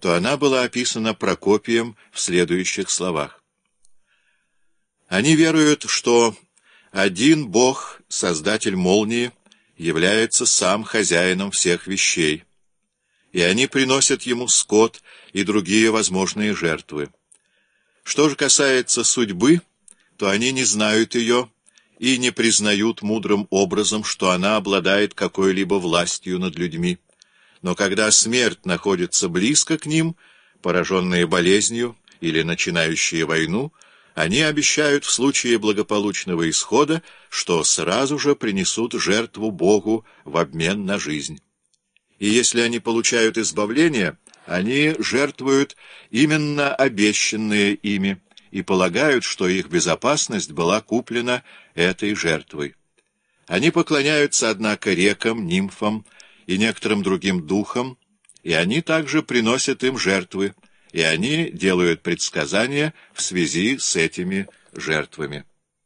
то она была описана Прокопием в следующих словах. Они веруют, что один Бог, Создатель молнии, является сам хозяином всех вещей, и они приносят ему скот и другие возможные жертвы. Что же касается судьбы, то они не знают ее и не признают мудрым образом, что она обладает какой-либо властью над людьми. Но когда смерть находится близко к ним, пораженные болезнью или начинающие войну, они обещают в случае благополучного исхода, что сразу же принесут жертву Богу в обмен на жизнь. И если они получают избавление, они жертвуют именно обещанные ими и полагают, что их безопасность была куплена этой жертвой. Они поклоняются, однако, рекам, нимфам и некоторым другим духам, и они также приносят им жертвы, и они делают предсказания в связи с этими жертвами.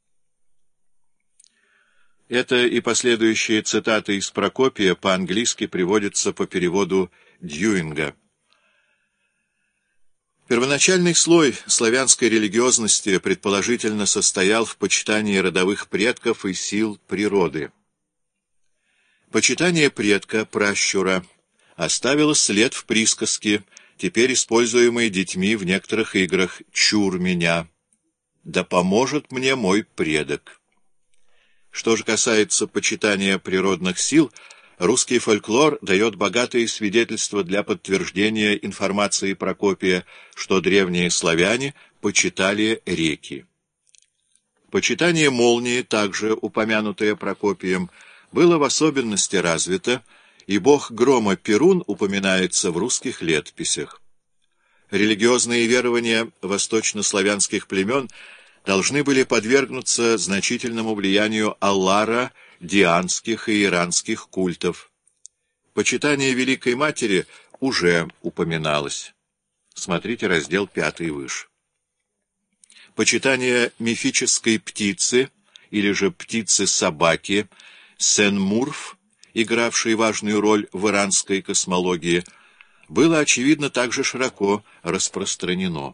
Это и последующие цитаты из Прокопия по-английски приводятся по переводу Дьюинга. Первоначальный слой славянской религиозности предположительно состоял в почитании родовых предков и сил природы. Почитание предка, пращура, оставило след в присказке, теперь используемой детьми в некоторых играх «Чур меня», «Да поможет мне мой предок». Что же касается почитания природных сил, русский фольклор дает богатые свидетельства для подтверждения информации Прокопия, что древние славяне почитали реки. Почитание молнии, также упомянутое Прокопием, было в особенности развито, и бог грома Перун упоминается в русских летописях. Религиозные верования восточнославянских племен должны были подвергнуться значительному влиянию Аллара, дианских и иранских культов. Почитание Великой Матери уже упоминалось. Смотрите раздел 5 выше. Почитание мифической птицы, или же птицы-собаки, Сен-Мурф, игравшей важную роль в иранской космологии, было, очевидно, также широко распространено.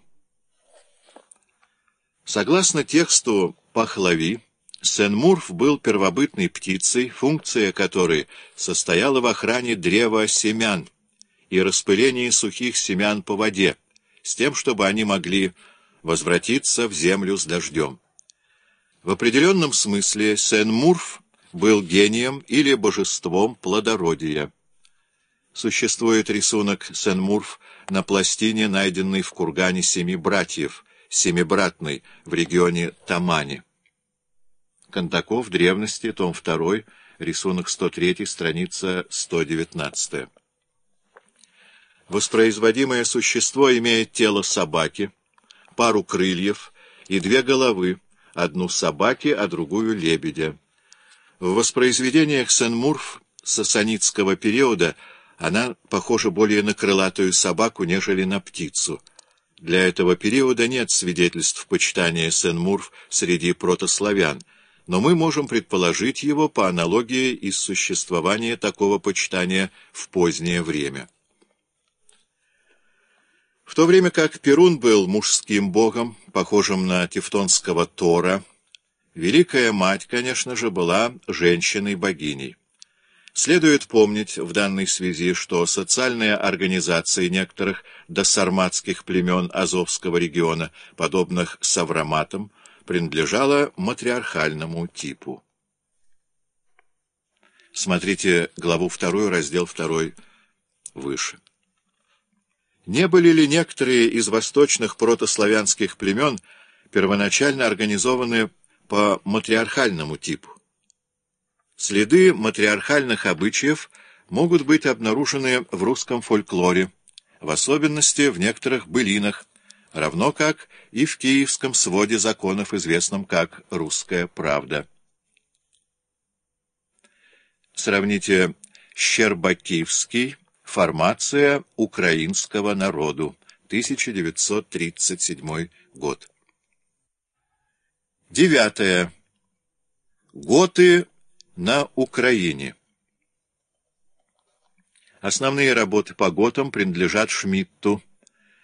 Согласно тексту Пахлави, Сен-Мурф был первобытной птицей, функция которой состояла в охране древа семян и распылении сухих семян по воде, с тем, чтобы они могли возвратиться в землю с дождем. В определенном смысле Сен-Мурф был гением или божеством плодородия. Существует рисунок Сен-Мурф на пластине, найденной в кургане Семи братьев, Семибратной, в регионе Тамани. Кондаков, древности, том 2, рисунок 103, страница 119. Воспроизводимое существо имеет тело собаки, пару крыльев и две головы, одну собаки, а другую лебедя. В воспроизведениях Сен-Мурф сасанидского периода она похожа более на крылатую собаку, нежели на птицу. Для этого периода нет свидетельств почитания Сен-Мурф среди протославян, но мы можем предположить его по аналогии из существования такого почитания в позднее время. В то время как Перун был мужским богом, похожим на тевтонского Тора, Великая Мать, конечно же, была женщиной-богиней. Следует помнить в данной связи, что социальная организация некоторых досарматских племен Азовского региона, подобных савроматам, принадлежала матриархальному типу. Смотрите главу 2, раздел 2 выше. Не были ли некоторые из восточных протославянских племен первоначально организованы по матриархальному типу? Следы матриархальных обычаев могут быть обнаружены в русском фольклоре, в особенности в некоторых былинах, равно как и в киевском своде законов, известном как «Русская правда». Сравните Щербаківський, формация украинского народу, 1937 год. 9. Готы на Украине. Основные работы по готам принадлежат Шмидту,